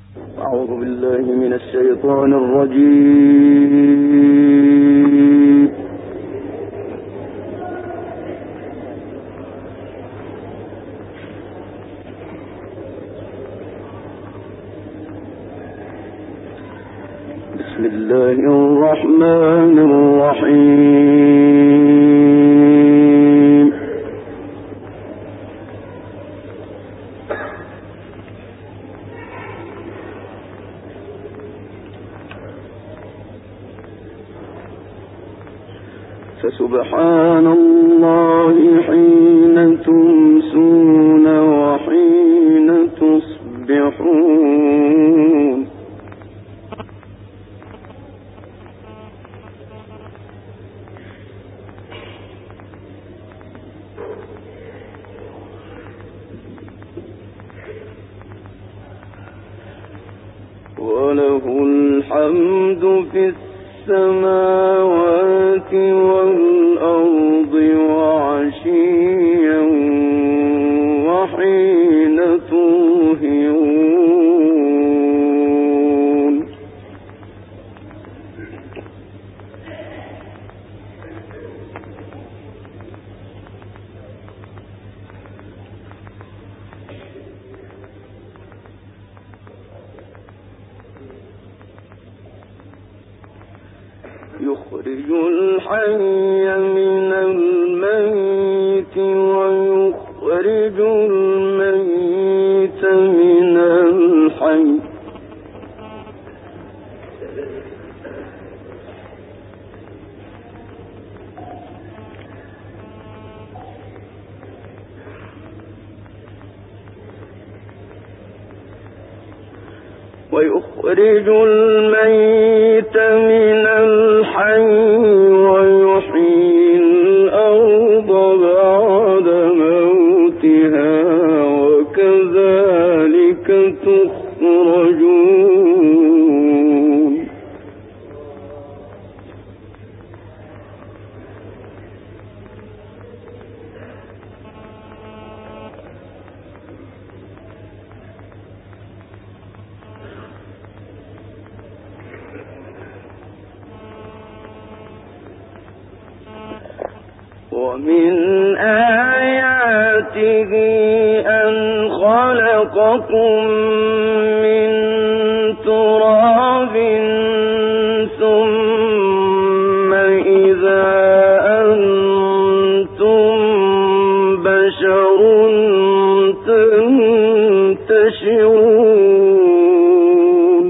أعوذ بالله من الشيطان الرجيم. بسم الله الرحمن الرحيم. فسبحان الله حين تمسون وحين تصبحون. وله الحمد في السماوات والأرض وعشيا وحين تظهرون. يخرج الحي من الميت ويخرج الميت من الحي. ويخرج الميت من الحي ويحيي الأرض بعد موتها وكذلك تخرجون. ومن آياته أن خلقكم من تراب ثم إذا أنتم بشر تنتشرون.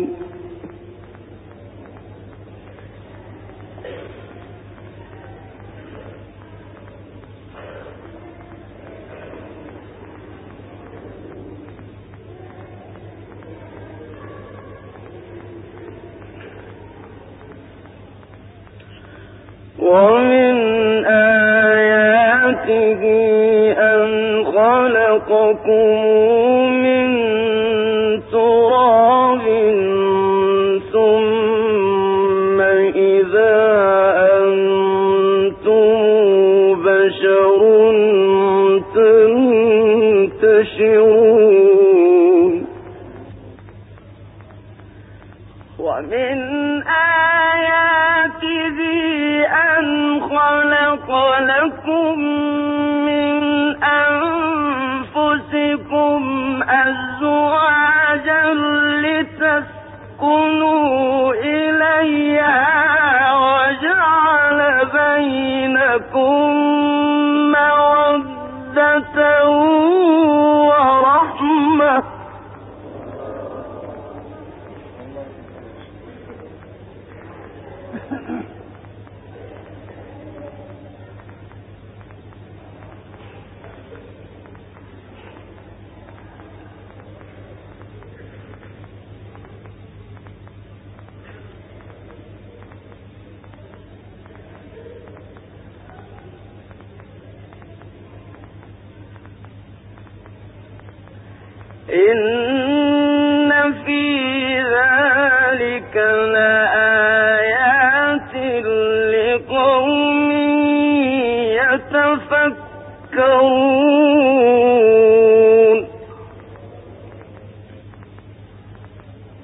ومن آياته أن خلقكم من تراب ثم إذا أنتم بشر تنتشرون. ومن آياته أن خلق لكم من أنفسكم أزواجا لتسكنوا إليها وجعل بينكم مودة ورحمة. إن في ذلك لآيات لقوم يتفكرون.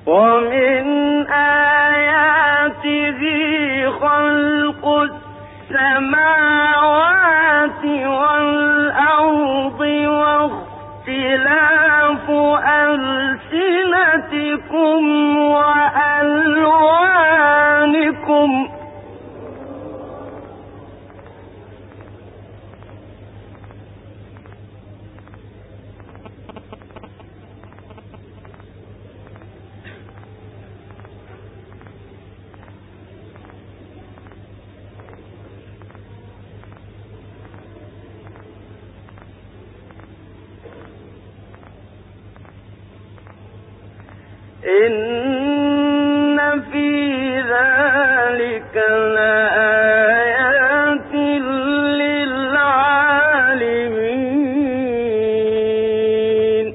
ومن آياته خلق السماوات والأرض واختلاف ألسنتكم وألوانكم إن في ذلك لآيات للعالمين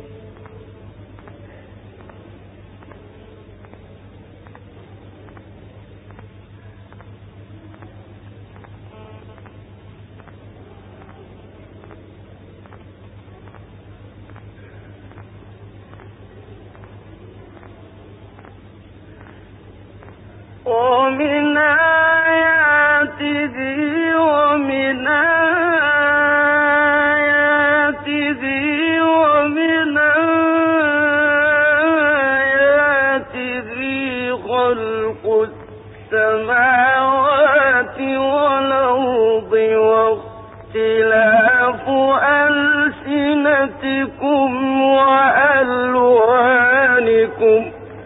ومن آياته ومن آياته ومن آياته خلق السماوات والأرض واختلاف ألسنتكم وألوانكم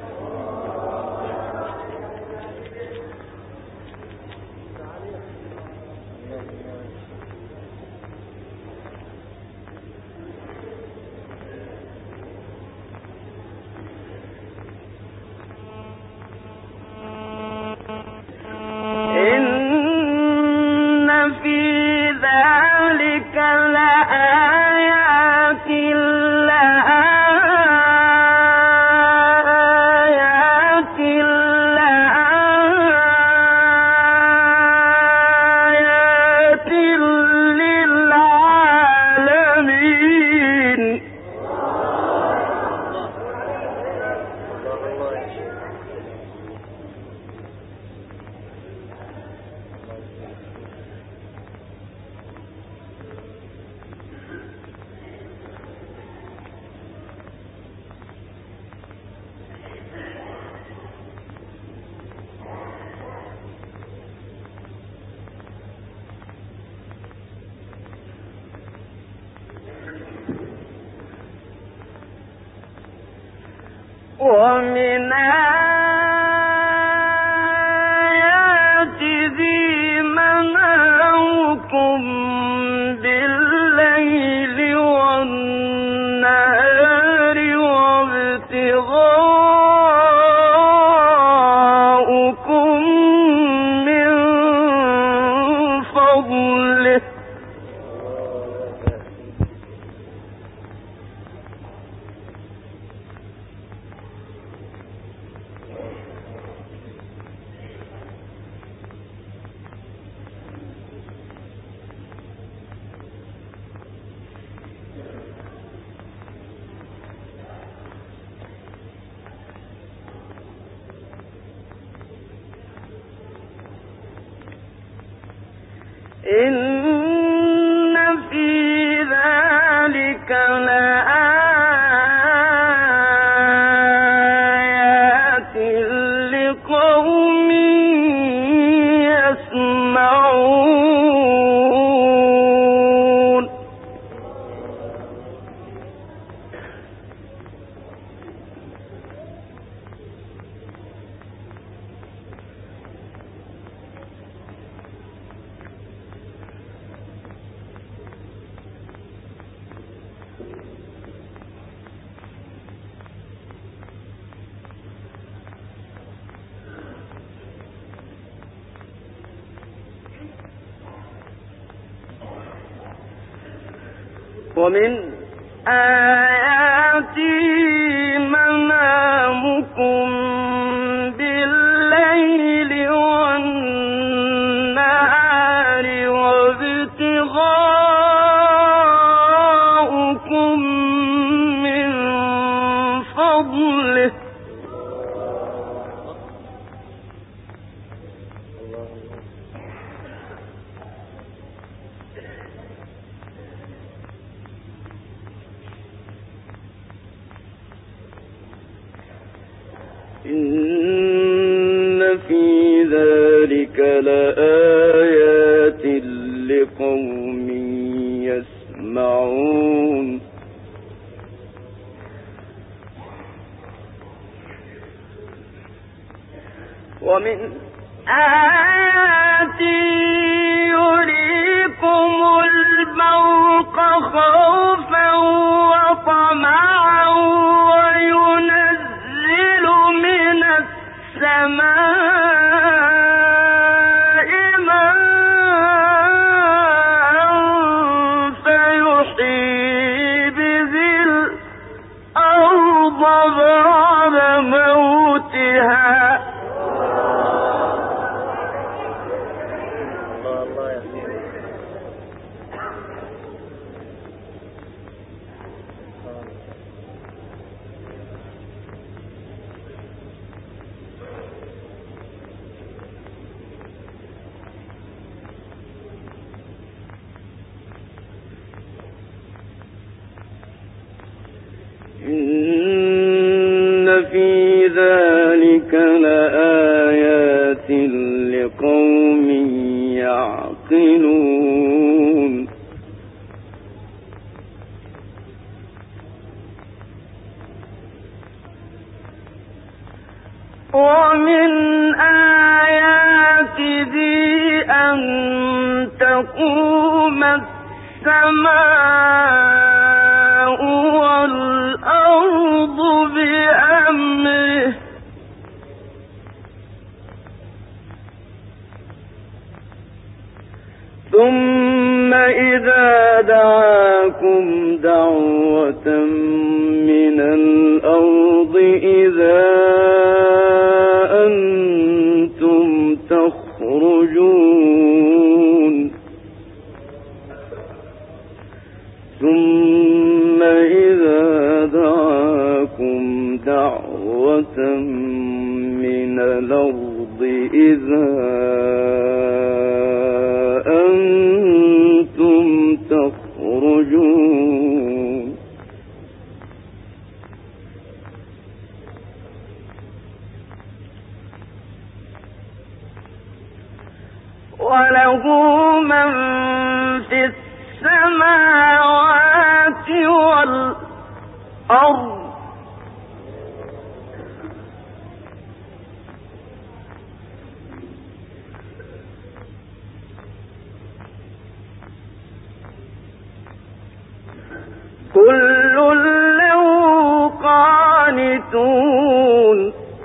ومن آياته منامكم بالليل والنهار وابتغاؤكم من فضله إن في ذلك لآيات لقوم يسمعون ومن آياته منامكم بالليل والنهار وابتغاؤكم من فضله إن في ذلك لآيات لقوم يسمعون ومن آياته يريكم البرق خوفا وطمعا وينزل من السماء ماء فيحيي به الأرض بعد موتها إن في ذلك لآيات لقوم يعقلون ومن آياته أن تقوم السماء والأرض بأمره ثم إذا دعاكم دعوة من الأرض إذا أنتم تخرجون ثم إذا دعاكم دعوة من الأرض إذا أنتم تخرجون وله من في السماوات والأرض كل له قانتون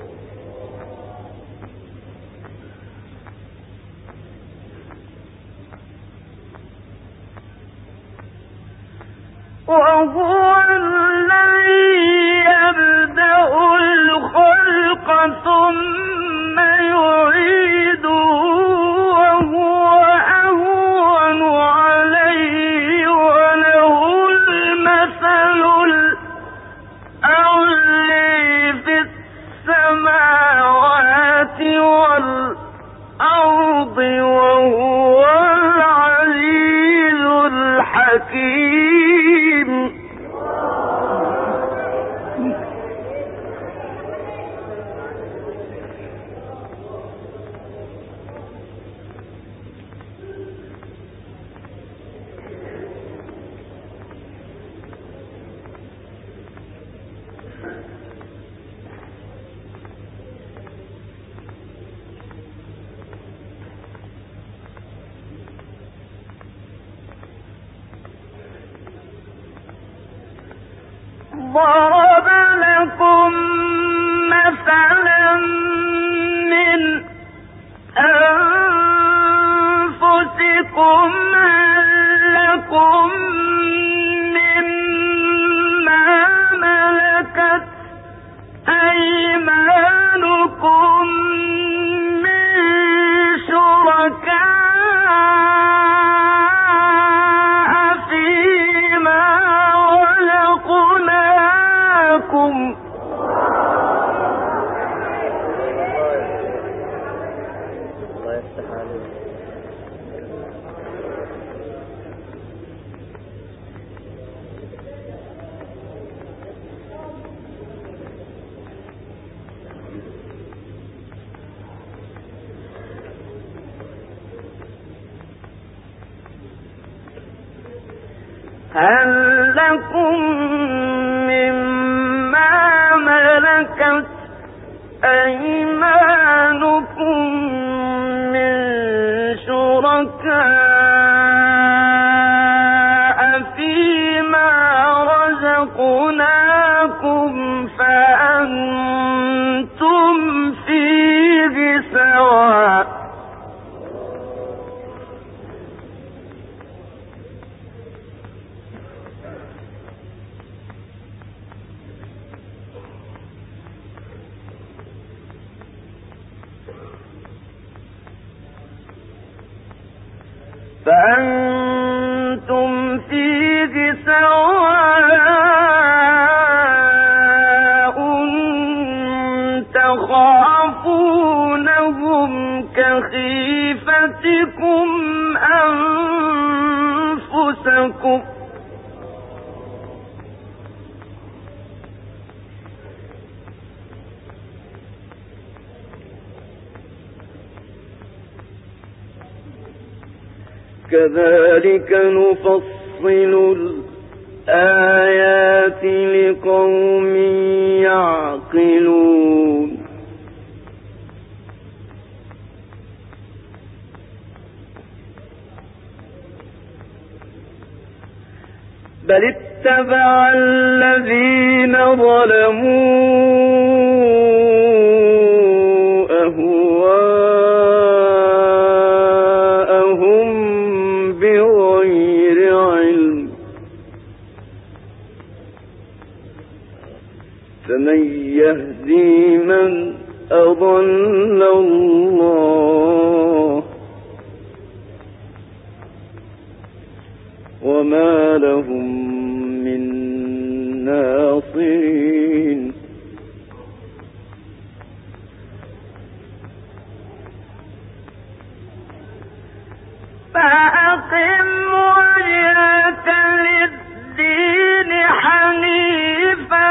وهو الذي يبدأ الخلق ثم يعيده وهو أهون عليه وله المثل الأعلى في السماوات والأرض وهو العزيز الحكيم ضرب لكم مثلا من أنفسكم هل لكم مما ملكت أيمانكم من شركاء فيما رزقناكم هل لكم مما ملكت أيمانكم من شركاء فيما رزقناكم فأنتم فيه سواء تخافونهم كخيفتكم أنفسكم كذلك نفصل الآيات لقوم يعقلون بل اتبع الذين ظلموا أهواءهم بغير علم فمن يهدي من أضل الله وما لهم من ناصرين فأقم وجهك للدين حنيفا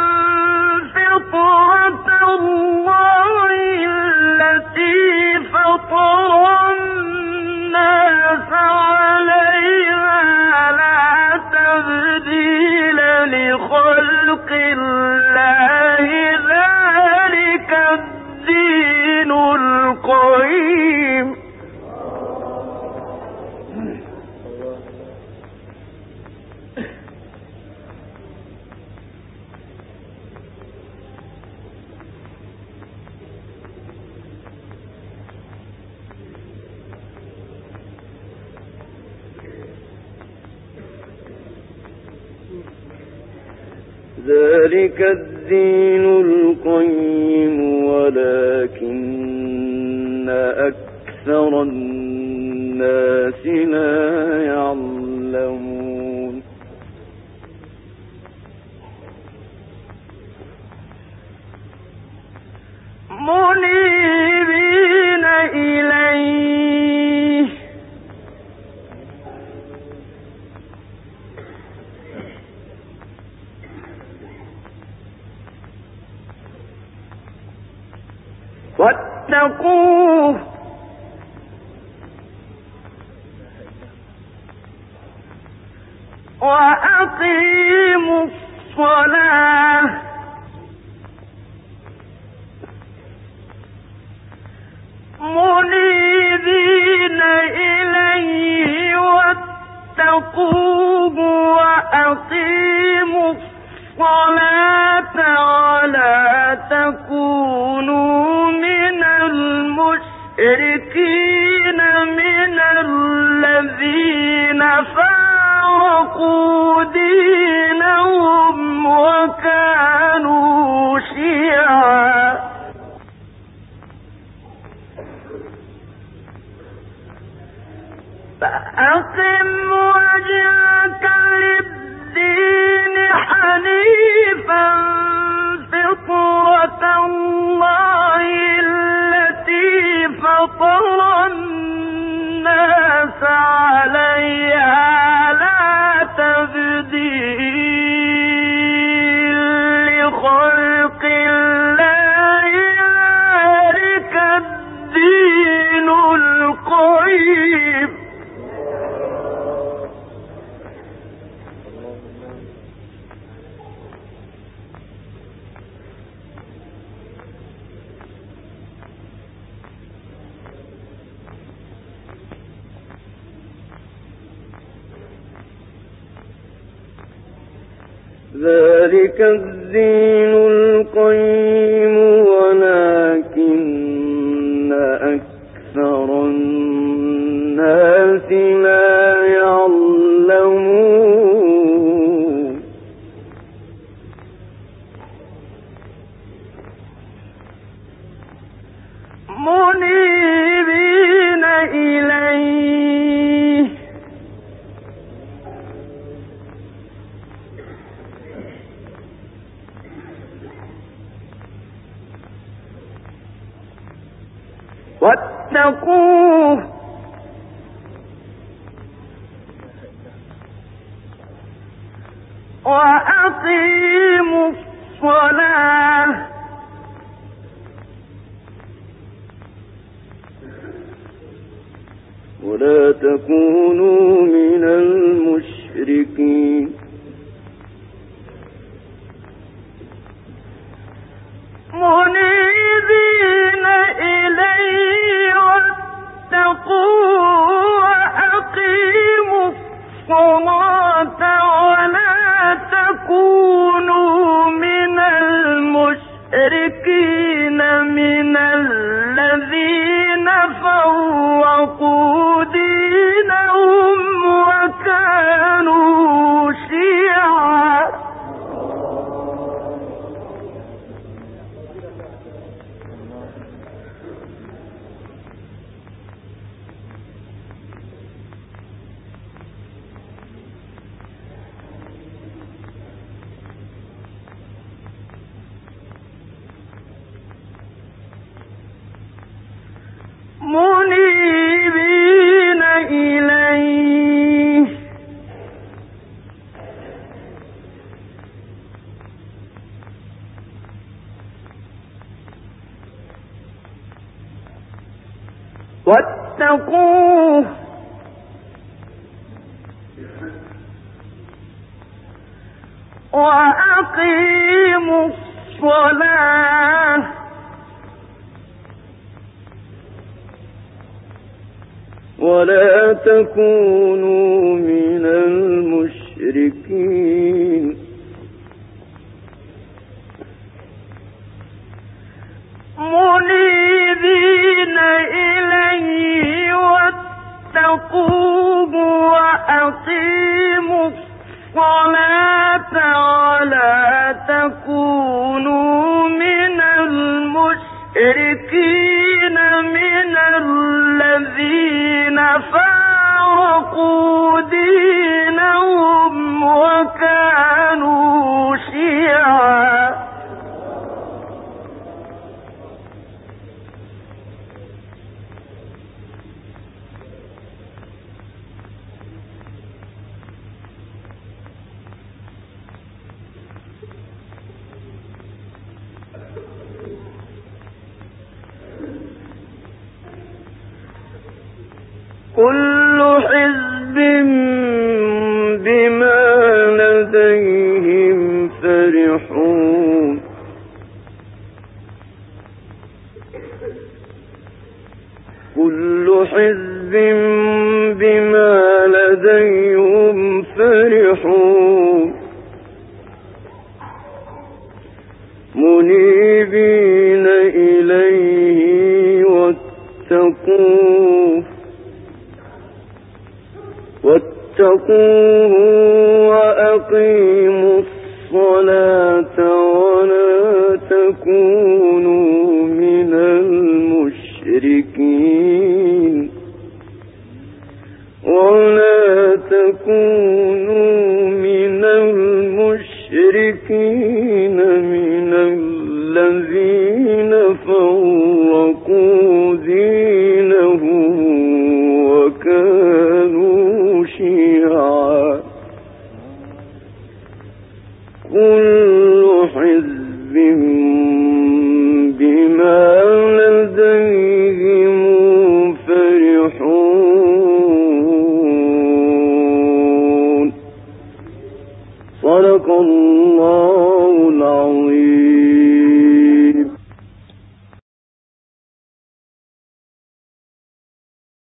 فطرة الله التي فطر الناس عليها لا تبديل لخلق الله ذلك الدين القيم ذلك الدين القيم ولكن أكثر الناس لا يعلمون منيبين إليه واتقوه وأقيموا الصلاة منيبين إليه واتقوه وأقيموا الصلاة ولا تكونوا من المشركين من الذين فارقوا دينهم وكانوا شيعا فأقم وجهك للدين حنيفا فطرة الله التي فطر الناس عليها لا تبديل لخلق الله ذلك الدين القيم ذلك الدين القيم ولكن أكثر الناس لا يعلمون منيبين إليه واتقوه وأقيموا الصلاة ولا تكونوا من المشركين منيبين إليه واتقوه وأقيموا الصلاة ولا تكونوا من المشركين من الذين فرقوا دينهم وكانوا شيعا منيبين إليه واتقوه وأقيموا الصلاة ولا تكونوا من المشركين منيبين إليه واتقوه وأقيموا الصلاة ولا تكونوا من المشركين من الذين فارقوا دينهم وكانوا شيعا كل حزب بما لديهم فرحون كل حزب بما لديهم فرحون منيبين إليه واتقوه وأقيموا الصلاة ولا تكونوا من المشركين من الذين فرقوا دينهم وكانوا